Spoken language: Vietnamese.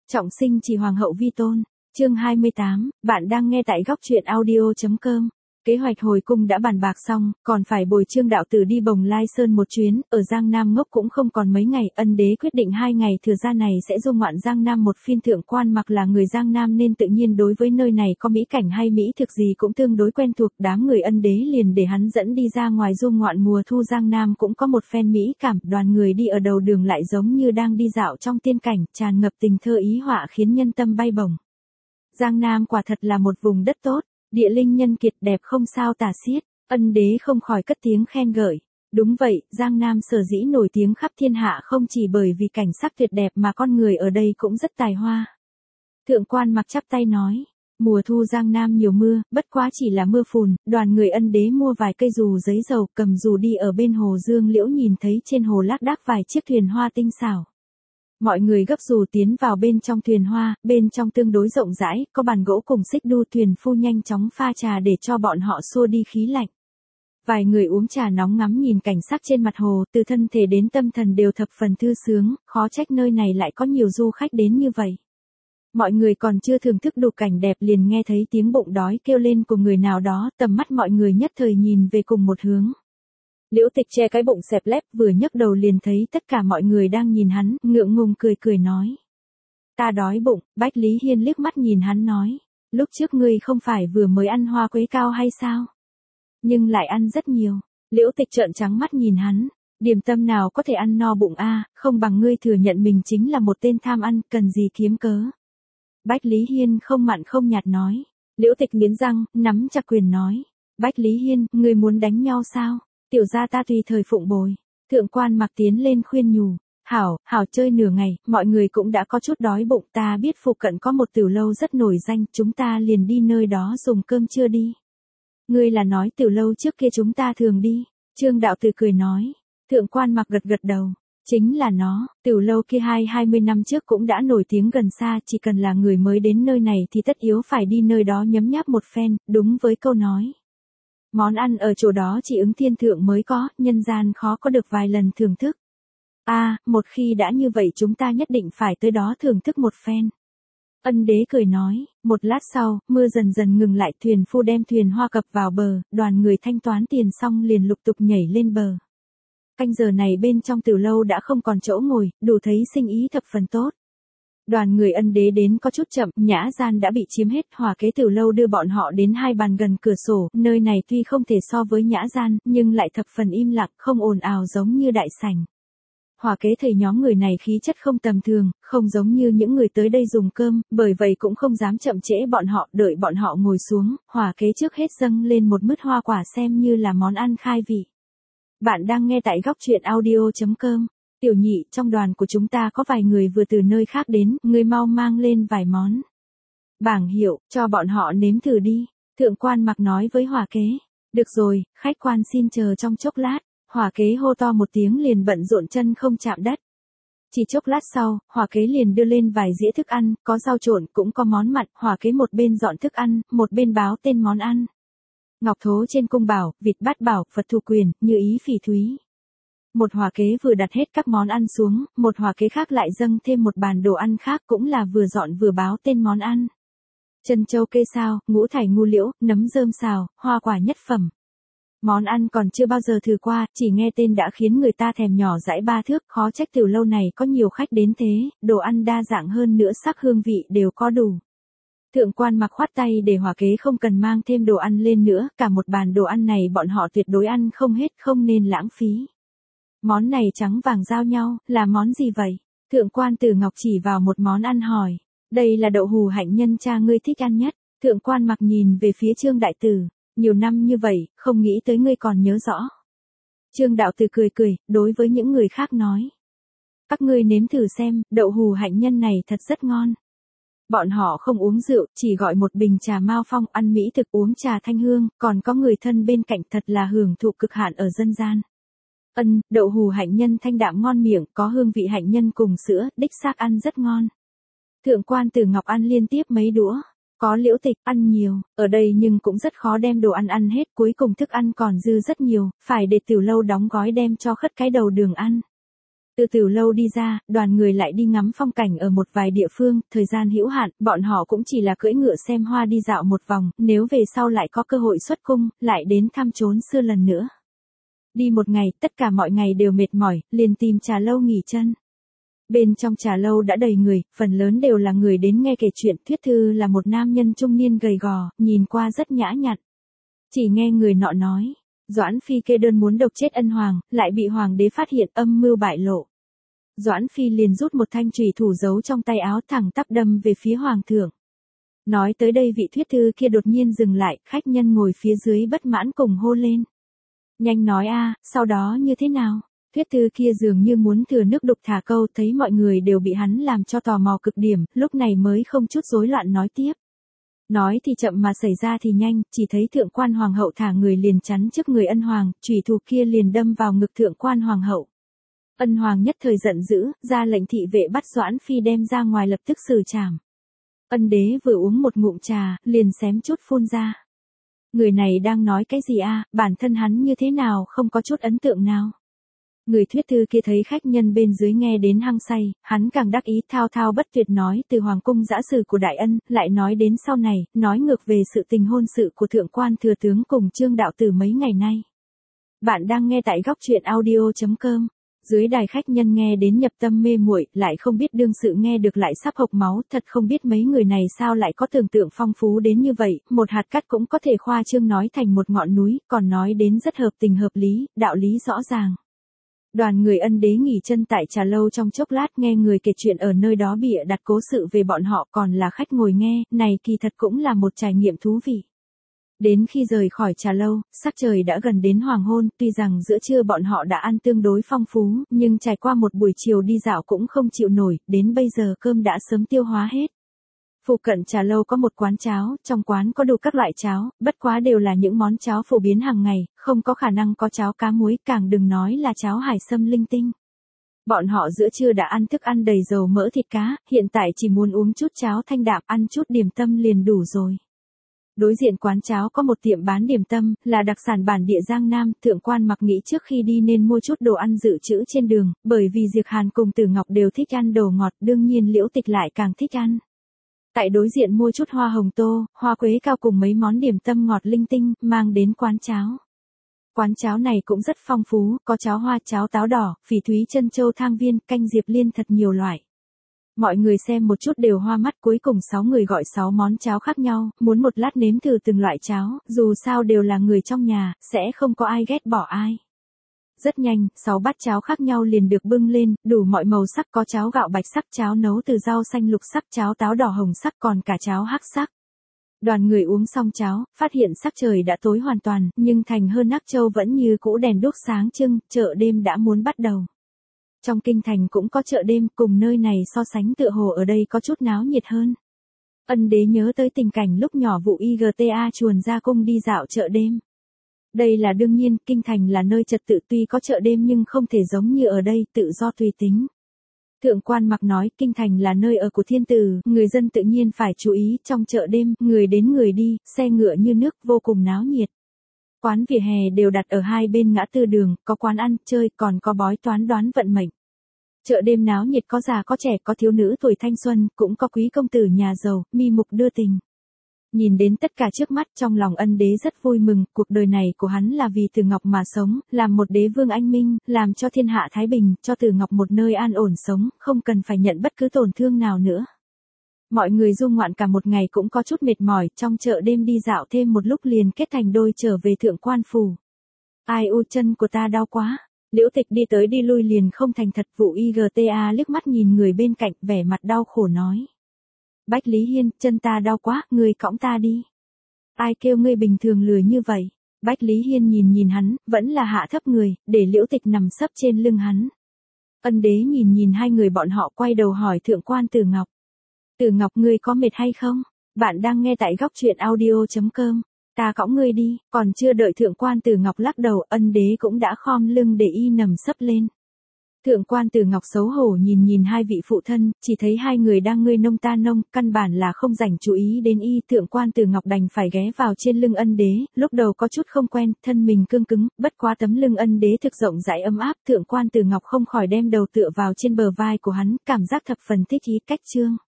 Trọng sinh chỉ hoàng hậu vi tôn. Chương 28, bạn đang nghe tại góc truyện audio.com. Kế hoạch hồi cung đã bàn bạc xong, còn phải bồi Trương đạo tử đi Bồng Lai Sơn một chuyến, ở Giang Nam ngốc cũng không còn mấy ngày, ân đế quyết định 2 ngày thừa ra này sẽ du ngoạn Giang Nam một phiên. Thượng quan mặc là người Giang Nam nên tự nhiên đối với nơi này có mỹ cảnh hay mỹ thực gì cũng tương đối quen thuộc. Đám người ân đế liền để hắn dẫn đi ra ngoài du ngoạn mùa thu. Giang Nam cũng có một phen mỹ cảm, đoàn người đi ở đầu đường lại giống như đang đi dạo trong tiên cảnh, tràn ngập tình thơ ý họa khiến nhân tâm bay bổng. Giang Nam quả thật là một vùng đất tốt, địa linh nhân kiệt đẹp không sao tả xiết, ân đế không khỏi cất tiếng khen ngợi. Đúng vậy, Giang Nam sở dĩ nổi tiếng khắp thiên hạ không chỉ bởi vì cảnh sắc tuyệt đẹp mà con người ở đây cũng rất tài hoa. Thượng quan mặc chắp tay nói, mùa thu Giang Nam nhiều mưa, bất quá chỉ là mưa phùn. Đoàn người ân đế mua vài cây dù giấy dầu, cầm dù đi ở bên hồ Dương Liễu, nhìn thấy trên hồ lác đác vài chiếc thuyền hoa tinh xảo. Mọi người gấp dù tiến vào bên trong thuyền hoa, bên trong tương đối rộng rãi, có bàn gỗ cùng xích đu. Thuyền phu nhanh chóng pha trà để cho bọn họ xua đi khí lạnh. Vài người uống trà nóng ngắm nhìn cảnh sắc trên mặt hồ, từ thân thể đến tâm thần đều thập phần thư sướng, khó trách nơi này lại có nhiều du khách đến như vậy. Mọi người còn chưa thưởng thức đủ cảnh đẹp liền nghe thấy tiếng bụng đói kêu lên của người nào đó, tầm mắt mọi người nhất thời nhìn về cùng một hướng. Liễu Tịch che cái bụng xẹp lép, vừa nhấc đầu liền thấy tất cả mọi người đang nhìn hắn, ngượng ngùng cười cười nói. Ta đói bụng. Bách Lý Hiên liếc mắt nhìn hắn nói. Lúc trước ngươi không phải vừa mới ăn hoa quế cao hay sao? Nhưng lại ăn rất nhiều. Liễu Tịch trợn trắng mắt nhìn hắn. Điềm tâm nào có thể ăn no bụng a, không bằng ngươi thừa nhận mình chính là một tên tham ăn, cần gì kiếm cớ. Bách Lý Hiên không mặn không nhạt nói. Liễu Tịch nghiến răng, nắm chặt quyền nói. Bách Lý Hiên, ngươi muốn đánh nhau sao? Tiểu gia ta tùy thời phụng bồi. Thượng quan mặc tiến lên khuyên nhủ. Hảo chơi nửa ngày, mọi người cũng đã có chút đói bụng. Ta biết phụ cận có một tiểu lâu rất nổi danh, chúng ta liền đi nơi đó dùng cơm trưa đi. Ngươi là nói tiểu lâu trước kia chúng ta thường đi. Trương đạo tử cười nói. Thượng quan mặc gật đầu. Chính là nó, tiểu lâu kia 20 năm trước cũng đã nổi tiếng gần xa, chỉ cần là người mới đến nơi này thì tất yếu phải đi nơi đó nhấm nháp một phen, đúng với câu nói. Món ăn ở chỗ đó chỉ ứng thiên thượng mới có, nhân gian khó có được vài lần thưởng thức. Một khi đã như vậy chúng ta nhất định phải tới đó thưởng thức một phen. Ân đế cười nói, một lát sau, mưa dần dần ngừng lại, thuyền phu đem thuyền hoa cập vào bờ, đoàn người thanh toán tiền xong liền lục tục nhảy lên bờ. Canh giờ này bên trong tiểu lâu đã không còn chỗ ngồi, đủ thấy sinh ý thập phần tốt. Đoàn người ân đế đến có chút chậm, nhã gian đã bị chiếm hết. Hòa kế tiểu lâu đưa bọn họ đến 2 bàn gần cửa sổ, nơi này tuy không thể so với nhã gian, nhưng lại thập phần im lặng, không ồn ào giống như đại sảnh. Hòa kế thấy nhóm người này khí chất không tầm thường, không giống như những người tới đây dùng cơm, bởi vậy cũng không dám chậm trễ bọn họ, đợi bọn họ ngồi xuống, hòa kế trước hết dâng lên một mứt hoa quả xem như là món ăn khai vị. Bạn đang nghe tại góc truyện audio.com. Tiểu nhị, trong đoàn của chúng ta có vài người vừa từ nơi khác đến, ngươi mau mang lên vài món bảng hiệu, cho bọn họ nếm thử đi. Thượng quan mặc nói với hòa kế. Được rồi, khách quan xin chờ trong chốc lát. Hòa kế hô to một tiếng liền bận rộn chân không chạm đất. Chỉ chốc lát sau, hòa kế liền đưa lên vài dĩa thức ăn, có rau trộn cũng có món mặn. Hòa kế một bên dọn thức ăn, một bên báo tên món ăn. Ngọc thố trên cung bảo, vịt bát bảo, Phật thù quyền, như ý phỉ thúy. Một hòa kế vừa đặt hết các món ăn xuống, một hòa kế khác lại dâng thêm một bàn đồ ăn khác, cũng là vừa dọn vừa báo tên món ăn. Chân châu kê sao, ngũ thải ngu liễu, nấm rơm xào, hoa quả nhất phẩm. Món ăn còn chưa bao giờ thử qua, chỉ nghe tên đã khiến người ta thèm nhỏ dãi 3 thước, khó trách tiểu lâu này có nhiều khách đến thế, đồ ăn đa dạng hơn nữa, sắc hương vị đều có đủ. Thượng quan mặc khoát tay để hòa kế không cần mang thêm đồ ăn lên nữa, cả một bàn đồ ăn này bọn họ tuyệt đối ăn không hết, không nên lãng phí. Món này trắng vàng giao nhau, là món gì vậy? Thượng quan Tử Ngọc chỉ vào một món ăn hỏi. Đây là đậu hù hạnh nhân cha ngươi thích ăn nhất. Thượng quan mặc nhìn về phía Trương đại tử. Nhiều năm như vậy, không nghĩ tới ngươi còn nhớ rõ. Trương đạo tử cười cười, đối với những người khác nói. Các ngươi nếm thử xem, đậu hù hạnh nhân này thật rất ngon. Bọn họ không uống rượu, chỉ gọi một bình trà Mao Phong, ăn mỹ thực, uống trà thanh hương, còn có người thân bên cạnh, thật là hưởng thụ cực hạn ở dân gian. Đậu hù hạnh nhân thanh đạm ngon miệng, có hương vị hạnh nhân cùng sữa, đích xác ăn rất ngon. Thượng quan Tử Ngọc ăn liên tiếp mấy đũa. Có Liễu Tịch ăn nhiều, ở đây nhưng cũng rất khó đem đồ ăn ăn hết, cuối cùng thức ăn còn dư rất nhiều, phải để tiểu lâu đóng gói đem cho khất cái đầu đường ăn. Từ Tiểu Lâu đi ra, đoàn người lại đi ngắm phong cảnh ở một vài địa phương, thời gian hữu hạn, bọn họ cũng chỉ là cưỡi ngựa xem hoa đi dạo một vòng, nếu về sau lại có cơ hội xuất cung, lại đến thăm chốn xưa lần nữa. Đi một ngày, tất cả mọi ngày đều mệt mỏi, liền tìm trà lâu nghỉ chân. Bên trong trà lâu đã đầy người, phần lớn đều là người đến nghe kể chuyện. Thuyết thư là một nam nhân trung niên gầy gò, nhìn qua rất nhã nhặn. Chỉ nghe người nọ nói, Doãn Phi kê đơn muốn độc chết ân hoàng, lại bị hoàng đế phát hiện, âm mưu bại lộ. Doãn Phi liền rút một thanh chùy thủ giấu trong tay áo, thẳng tắp đâm về phía hoàng thượng. Nói tới đây vị thuyết thư kia đột nhiên dừng lại, khách nhân ngồi phía dưới bất mãn cùng hô lên. Nhanh nói a, sau đó như thế nào? Thuyết thư kia dường như muốn thừa nước đục thả câu, thấy mọi người đều bị hắn làm cho tò mò cực điểm, lúc này mới không chút rối loạn nói tiếp. Nói thì chậm mà xảy ra thì nhanh, chỉ thấy thượng quan hoàng hậu thả người liền chắn trước người ân hoàng, chùy thủ kia liền đâm vào ngực thượng quan hoàng hậu. Ân hoàng nhất thời giận dữ, ra lệnh thị vệ bắt Doãn Phi đem ra ngoài lập tức xử trảm. Ân đế vừa uống một ngụm trà, liền xém chút phun ra. Người này đang nói cái gì a? Bản thân hắn như thế nào không có chút ấn tượng nào. Người thuyết thư kia thấy khách nhân bên dưới nghe đến hăng say, hắn càng đắc ý thao thao bất tuyệt nói từ hoàng cung dã sử của đại ân, lại nói đến sau này, nói ngược về sự tình hôn sự của thượng quan thừa tướng cùng Trương đạo tử mấy ngày nay. Bạn đang nghe tại góc truyện audio.com. Dưới đài khách nhân nghe đến nhập tâm mê muội, lại không biết đương sự nghe được lại sắp hộc máu, thật không biết mấy người này sao lại có tưởng tượng phong phú đến như vậy, một hạt cát cũng có thể khoa trương nói thành một ngọn núi, còn nói đến rất hợp tình hợp lý, đạo lý rõ ràng. Đoàn người ân đế nghỉ chân tại trà lâu trong chốc lát, nghe người kể chuyện ở nơi đó bịa đặt cố sự về bọn họ, còn là khách ngồi nghe, này kỳ thật cũng là một trải nghiệm thú vị. Đến khi rời khỏi trà lâu, sắc trời đã gần đến hoàng hôn, tuy rằng giữa trưa bọn họ đã ăn tương đối phong phú, nhưng trải qua một buổi chiều đi dạo cũng không chịu nổi, đến bây giờ cơm đã sớm tiêu hóa hết. Phụ cận trà lâu có một quán cháo, trong quán có đủ các loại cháo, bất quá đều là những món cháo phổ biến hàng ngày, không có khả năng có cháo cá muối, càng đừng nói là cháo hải sâm linh tinh. Bọn họ giữa trưa đã ăn thức ăn đầy dầu mỡ thịt cá, hiện tại chỉ muốn uống chút cháo thanh đạm, ăn chút điểm tâm liền đủ rồi. Đối diện quán cháo có một tiệm bán điểm tâm, là đặc sản bản địa Giang Nam, thượng quan mặc nghĩ trước khi đi nên mua chút đồ ăn dự trữ trên đường, bởi vì Diệp Hàn cùng Tử Ngọc đều thích ăn đồ ngọt, đương nhiên Liễu Tịch lại càng thích ăn. Tại đối diện mua chút hoa hồng tô, hoa quế cao cùng mấy món điểm tâm ngọt linh tinh, mang đến quán cháo. Quán cháo này cũng rất phong phú, có cháo hoa, cháo táo đỏ, phỉ thúy chân châu thang viên, canh diệp liên thật nhiều loại. Mọi người xem một chút đều hoa mắt, cuối cùng 6 người gọi 6 món cháo khác nhau, muốn một lát nếm thử từng loại cháo, dù sao đều là người trong nhà, sẽ không có ai ghét bỏ ai. Rất nhanh, 6 bát cháo khác nhau liền được bưng lên, đủ mọi màu sắc, có cháo gạo bạch sắc, cháo nấu từ rau xanh lục sắc, cháo táo đỏ hồng sắc, còn cả cháo hắc sắc. Đoàn người uống xong cháo, phát hiện sắc trời đã tối hoàn toàn, nhưng thành Hơn Nác Châu vẫn như cũ đèn đuốc sáng trưng, chợ đêm đã muốn bắt đầu. Trong kinh thành cũng có chợ đêm, cùng nơi này so sánh tựa hồ ở đây có chút náo nhiệt hơn. Ân đế nhớ tới tình cảnh lúc nhỏ vụ IGTA chuồn ra cung đi dạo chợ đêm. Đây là đương nhiên, kinh thành là nơi trật tự, tuy có chợ đêm nhưng không thể giống như ở đây, tự do tùy tính. Thượng quan mặc nói, kinh thành là nơi ở của thiên tử, người dân tự nhiên phải chú ý, trong chợ đêm, người đến người đi, xe ngựa như nước, vô cùng náo nhiệt. Quán vỉa hè đều đặt ở hai bên ngã tư đường, có quán ăn, chơi, còn có bói toán đoán vận mệnh. Chợ đêm náo nhiệt, có già có trẻ, có thiếu nữ tuổi thanh xuân, cũng có quý công tử nhà giàu, mi mục đưa tình. Nhìn đến tất cả trước mắt, trong lòng ân đế rất vui mừng, cuộc đời này của hắn là vì Tử Ngọc mà sống, làm một đế vương anh minh, làm cho thiên hạ thái bình, cho Tử Ngọc một nơi an ổn sống, không cần phải nhận bất cứ tổn thương nào nữa. Mọi người du ngoạn cả một ngày cũng có chút mệt mỏi, trong chợ đêm đi dạo thêm một lúc liền kết thành đôi trở về thượng quan phủ. Ai u, chân của ta đau quá. Liễu Tịch đi tới đi lui liền không thành thật. Vụ IGTA liếc mắt nhìn người bên cạnh, vẻ mặt đau khổ nói. Bách Lý Hiên, chân ta đau quá, ngươi cõng ta đi. Ai kêu ngươi bình thường lười như vậy. Bách Lý Hiên nhìn hắn, vẫn là hạ thấp người, để Liễu Tịch nằm sấp trên lưng hắn. Ân đế nhìn hai người bọn họ, quay đầu hỏi thượng quan Tử Ngọc. Tử Ngọc, ngươi có mệt hay không? Bạn đang nghe tại góc truyện audio.com. Ta cõng ngươi đi. Còn chưa đợi thượng quan Tử Ngọc lắc đầu, ân đế cũng đã khom lưng để y nằm sấp lên. Thượng quan Tử Ngọc xấu hổ nhìn nhìn hai vị phụ thân, chỉ thấy hai người đang ngươi nông ta nông, căn bản là không rảnh chú ý đến y. Thượng quan Tử Ngọc đành phải ghé vào trên lưng Ân Đế, lúc đầu có chút không quen, thân mình cương cứng, bất quá tấm lưng Ân Đế thực rộng rãi ấm áp. Thượng quan Tử Ngọc không khỏi đem đầu tựa vào trên bờ vai của hắn, cảm giác thập phần thích ý. Cách chương